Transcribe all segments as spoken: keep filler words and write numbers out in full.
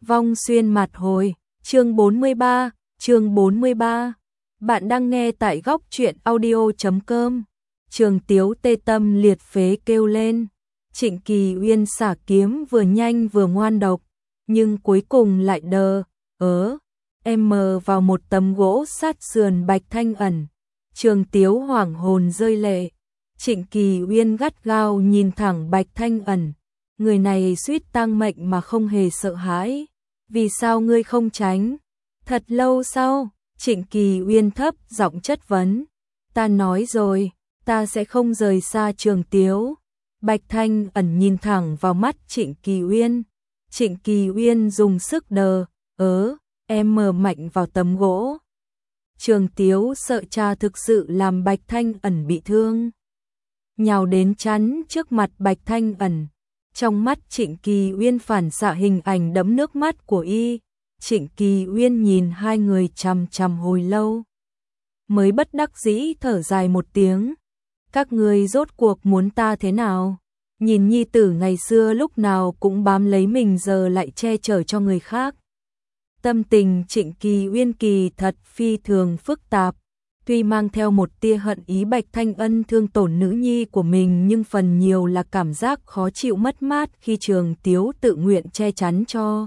Vong xuyên mặt hồi, chương bốn mươi ba, chương bốn mươi ba. Bạn đang nghe tại góc truyện audio chấm com. Trường Tiếu tê tâm liệt phế kêu lên. Trịnh Kỳ Uyên xả kiếm vừa nhanh vừa ngoan độc, nhưng cuối cùng lại đờ, ớ, em mờ vào một tấm gỗ sát sườn Bạch Thanh Ẩn. Trường Tiếu hoảng hồn rơi lệ. Trịnh Kỳ Uyên gắt gao nhìn thẳng Bạch Thanh Ẩn. Người này suýt tang mệnh mà không hề sợ hãi. Vì sao ngươi không tránh? Thật lâu sau, Trịnh Kỳ Uyên thấp giọng chất vấn. Ta nói rồi, ta sẽ không rời xa Trường Tiếu. Bạch Thanh Ẩn nhìn thẳng vào mắt Trịnh Kỳ Uyên. Trịnh Kỳ Uyên dùng sức đờ, ớ, em mờ mạnh vào tấm gỗ. Trường Tiếu sợ cha thực sự làm Bạch Thanh Ẩn bị thương, nhào đến chắn trước mặt Bạch Thanh Ẩn. Trong mắt Trịnh Kỳ Uyên phản xạ hình ảnh đẫm nước mắt của y. Trịnh Kỳ Uyên nhìn hai người chằm chằm hồi lâu, mới bất đắc dĩ thở dài một tiếng. Các ngươi rốt cuộc muốn ta thế nào? Nhìn nhi tử ngày xưa lúc nào cũng bám lấy mình giờ lại che chở cho người khác. Tâm tình Trịnh Kỳ Uyên kỳ thật phi thường phức tạp. Tuy mang theo một tia hận ý Bạch Thanh Ân thương tổn nữ nhi của mình, nhưng phần nhiều là cảm giác khó chịu mất mát khi Trường Tiếu tự nguyện che chắn cho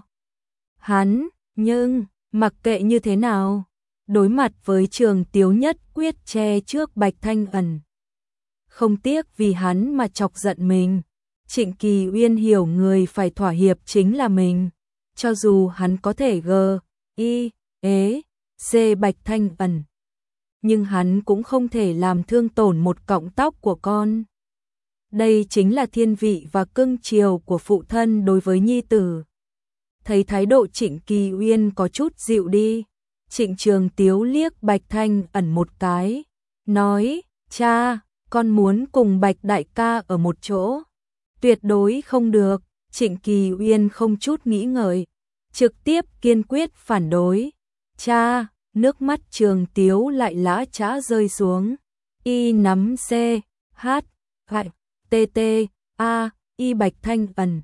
hắn. Nhưng, mặc kệ như thế nào, đối mặt với Trường Tiếu nhất quyết che trước Bạch Thanh Ẩn, không tiếc vì hắn mà chọc giận mình. Trịnh Kỳ Uyên hiểu người phải thỏa hiệp chính là mình. Cho dù hắn có thể g, i, ế, c Bạch Thanh Ẩn, nhưng hắn cũng không thể làm thương tổn một cọng tóc của con. Đây chính là thiên vị và cưng chiều của phụ thân đối với nhi tử. Thấy thái độ Trịnh Kỳ Uyên có chút dịu đi, Trịnh Trường Tiếu liếc Bạch Thanh Ẩn một cái, nói, cha, con muốn cùng Bạch đại ca ở một chỗ. Tuyệt đối không được. Trịnh Kỳ Uyên không chút nghĩ ngợi, trực tiếp kiên quyết phản đối. Cha, nước mắt Trường Tiếu lại lã chã rơi xuống. Y nắm C, H, H, T, T, A, Y Bạch Thanh Ẩn.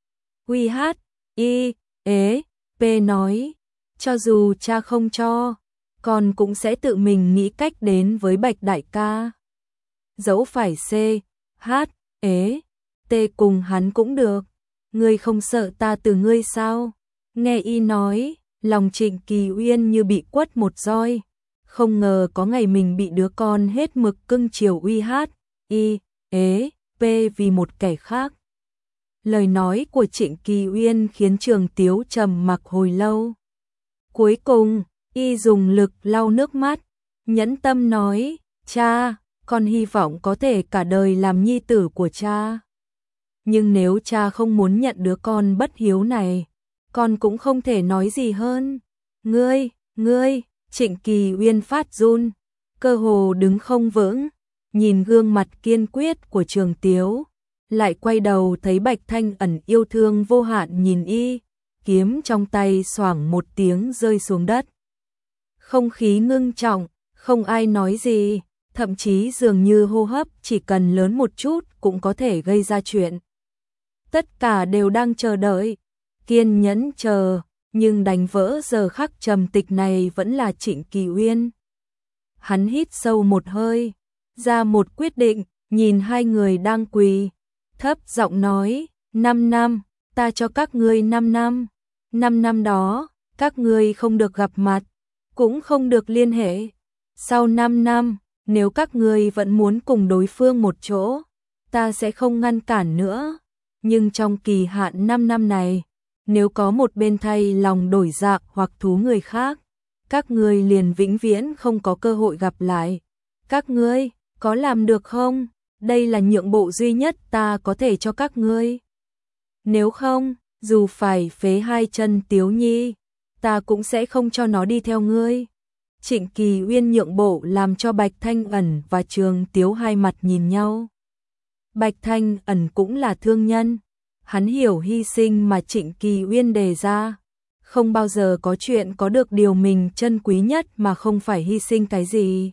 Quy H, Y, ế, P nói, cho dù cha không cho, con cũng sẽ tự mình nghĩ cách đến với Bạch đại ca. Dẫu phải C, H, ế, T cùng hắn cũng được. Ngươi không sợ ta từ ngươi sao? Nghe y nói, lòng Trịnh Kỳ Uyên như bị quất một roi. Không ngờ có ngày mình bị đứa con hết mực cưng chiều uy hát, y, ế, p vì một kẻ khác. Lời nói của Trịnh Kỳ Uyên khiến Trường Tiếu trầm mặc hồi lâu. Cuối cùng, y dùng lực lau nước mắt, nhẫn tâm nói, cha, con hy vọng có thể cả đời làm nhi tử của cha. Nhưng nếu cha không muốn nhận đứa con bất hiếu này, con cũng không thể nói gì hơn. Ngươi, ngươi, Trịnh Kỳ Uyên phát run, cơ hồ đứng không vững, nhìn gương mặt kiên quyết của Trường Tiếu, lại quay đầu thấy Bạch Thanh Ẩn yêu thương vô hạn nhìn y, kiếm trong tay xoảng một tiếng rơi xuống đất. Không khí ngưng trọng, không ai nói gì, thậm chí dường như hô hấp chỉ cần lớn một chút cũng có thể gây ra chuyện. Tất cả đều đang chờ đợi, kiên nhẫn chờ, nhưng đánh vỡ giờ khắc trầm tịch này vẫn là Trịnh Kỳ Uyên. Hắn hít sâu một hơi, ra một quyết định, nhìn hai người đang quỳ, thấp giọng nói, năm năm, ta cho các ngươi năm năm. Năm năm đó, các ngươi không được gặp mặt, cũng không được liên hệ. Sau năm năm, nếu các ngươi vẫn muốn cùng đối phương một chỗ, ta sẽ không ngăn cản nữa. Nhưng trong kỳ hạn năm năm này, nếu có một bên thay lòng đổi dạ hoặc thú người khác, các ngươi liền vĩnh viễn không có cơ hội gặp lại. Các ngươi, có làm được không? Đây là nhượng bộ duy nhất ta có thể cho các ngươi. Nếu không, dù phải phế hai chân Tiếu Nhi, ta cũng sẽ không cho nó đi theo ngươi. Trịnh Kỳ Uyên nhượng bộ làm cho Bạch Thanh Ẩn và Trường Tiếu hai mặt nhìn nhau. Bạch Thanh Ẩn cũng là thương nhân, hắn hiểu hy sinh mà Trịnh Kỳ Uyên đề ra. Không bao giờ có chuyện có được điều mình trân quý nhất mà không phải hy sinh cái gì.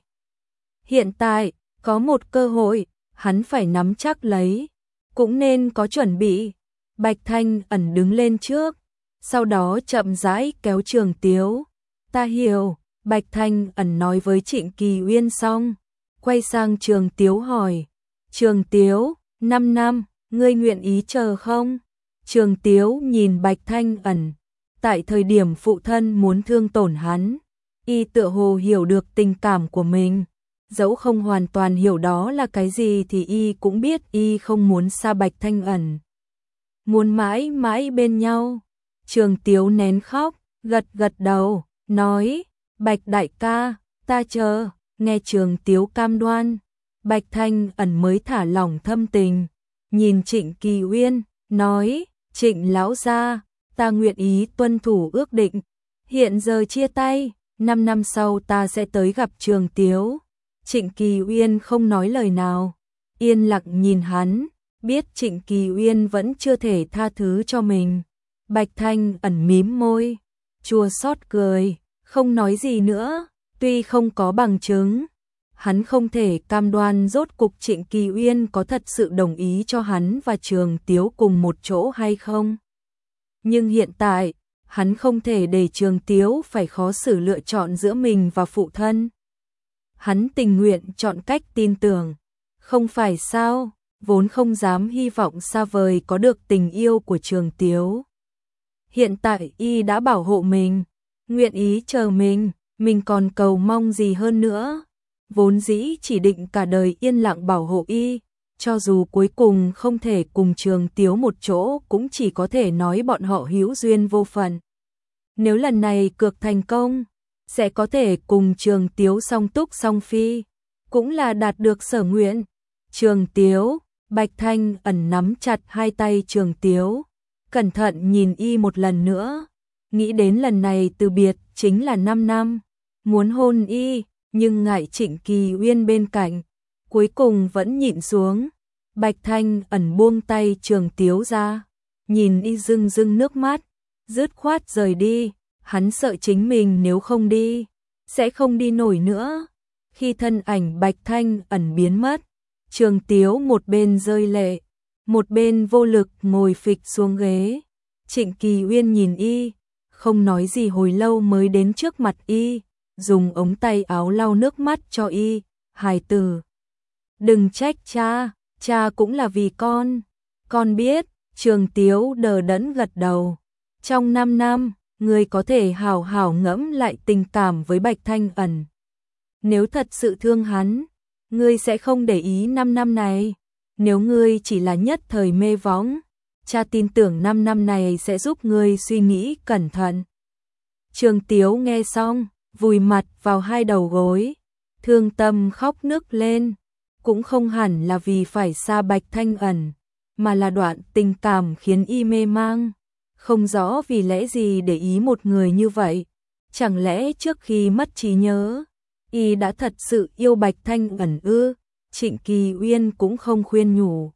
Hiện tại, có một cơ hội, hắn phải nắm chắc lấy, cũng nên có chuẩn bị. Bạch Thanh Ẩn đứng lên trước, sau đó chậm rãi kéo Trường Tiếu. Ta hiểu, Bạch Thanh Ẩn nói với Trịnh Kỳ Uyên xong, quay sang Trường Tiếu hỏi, Trường Tiếu, năm năm, ngươi nguyện ý chờ không? Trường Tiếu nhìn Bạch Thanh Ẩn, tại thời điểm phụ thân muốn thương tổn hắn, y tựa hồ hiểu được tình cảm của mình, dẫu không hoàn toàn hiểu đó là cái gì thì y cũng biết y không muốn xa Bạch Thanh Ẩn. Muốn mãi mãi bên nhau. Trường Tiếu nén khóc, gật gật đầu, nói, Bạch đại ca, ta chờ. Nghe Trường Tiếu cam đoan, Bạch Thanh Ẩn mới thả lỏng thâm tình, nhìn Trịnh Kỳ Uyên, nói, Trịnh lão gia, ta nguyện ý tuân thủ ước định, hiện giờ chia tay, năm năm sau ta sẽ tới gặp Trường Tiếu. Trịnh Kỳ Uyên không nói lời nào, yên lặng nhìn hắn, biết Trịnh Kỳ Uyên vẫn chưa thể tha thứ cho mình. Bạch Thanh Ẩn mím môi, chua xót cười, không nói gì nữa, tuy không có bằng chứng, hắn không thể cam đoan rốt cục Trịnh Kỳ Uyên có thật sự đồng ý cho hắn và Trường Tiếu cùng một chỗ hay không. Nhưng hiện tại, hắn không thể để Trường Tiếu phải khó xử lựa chọn giữa mình và phụ thân. Hắn tình nguyện chọn cách tin tưởng, không phải sao, vốn không dám hy vọng xa vời có được tình yêu của Trường Tiếu. Hiện tại y đã bảo hộ mình, nguyện ý chờ mình, mình còn cầu mong gì hơn nữa. Vốn dĩ chỉ định cả đời yên lặng bảo hộ y, cho dù cuối cùng không thể cùng Trường Tiếu một chỗ cũng chỉ có thể nói bọn họ hữu duyên vô phận. Nếu lần này cược thành công, sẽ có thể cùng Trường Tiếu song túc song phi, cũng là đạt được sở nguyện. Trường Tiếu, Bạch Thanh Ẩn nắm chặt hai tay Trường Tiếu, cẩn thận nhìn y một lần nữa, nghĩ đến lần này từ biệt chính là năm năm, muốn hôn y, nhưng ngại Trịnh Kỳ Uyên bên cạnh, cuối cùng vẫn nhịn xuống. Bạch Thanh Ẩn buông tay Trường Tiếu ra, nhìn y rưng rưng nước mắt, dứt khoát rời đi, hắn sợ chính mình nếu không đi, sẽ không đi nổi nữa. Khi thân ảnh Bạch Thanh Ẩn biến mất, Trường Tiếu một bên rơi lệ, một bên vô lực ngồi phịch xuống ghế. Trịnh Kỳ Uyên nhìn y, không nói gì hồi lâu mới đến trước mặt y, dùng ống tay áo lau nước mắt cho y, hài tử. Đừng trách cha, cha cũng là vì con, con biết. Trường Tiếu đờ đẫn gật đầu, trong năm năm, ngươi có thể hào hào ngẫm lại tình cảm với Bạch Thanh Ẩn. Nếu thật sự thương hắn, ngươi sẽ không để ý năm năm này. Nếu ngươi chỉ là nhất thời mê võng, cha tin tưởng năm năm này sẽ giúp ngươi suy nghĩ cẩn thận. Trường Tiếu nghe xong, vùi mặt vào hai đầu gối, thương tâm khóc nức lên, cũng không hẳn là vì phải xa Bạch Thanh Ẩn, mà là đoạn tình cảm khiến y mê mang, không rõ vì lẽ gì để ý một người như vậy. Chẳng lẽ trước khi mất trí nhớ, y đã thật sự yêu Bạch Thanh Ẩn ư? Trịnh Kỳ Uyên cũng không khuyên nhủ,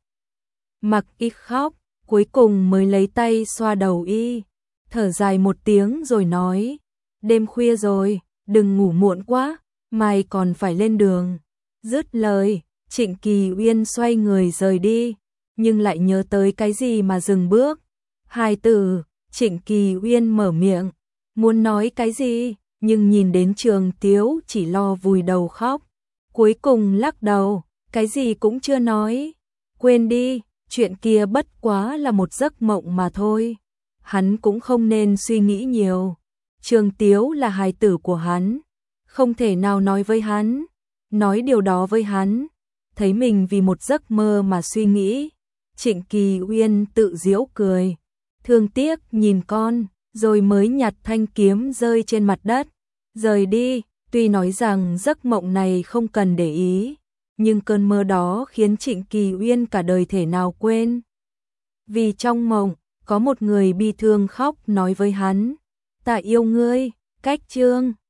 mặc y khóc, cuối cùng mới lấy tay xoa đầu y, thở dài một tiếng rồi nói, đêm khuya rồi, đừng ngủ muộn quá, mai còn phải lên đường. Dứt lời, Trịnh Kỳ Uyên xoay người rời đi, nhưng lại nhớ tới cái gì mà dừng bước. Hai từ, Trịnh Kỳ Uyên mở miệng, muốn nói cái gì, nhưng nhìn đến Trường Tiếu chỉ lo vùi đầu khóc, cuối cùng lắc đầu, cái gì cũng chưa nói. Quên đi, chuyện kia bất quá là một giấc mộng mà thôi. Hắn cũng không nên suy nghĩ nhiều. Trường Tiếu là hài tử của hắn, không thể nào nói với hắn, nói điều đó với hắn, thấy mình vì một giấc mơ mà suy nghĩ. Trịnh Kỳ Uyên tự giễu cười, thương tiếc nhìn con, rồi mới nhặt thanh kiếm rơi trên mặt đất, rời đi. Tuy nói rằng giấc mộng này không cần để ý, nhưng cơn mơ đó khiến Trịnh Kỳ Uyên cả đời thể nào quên. Vì trong mộng, có một người bi thương khóc nói với hắn, ta yêu ngươi. Cách chương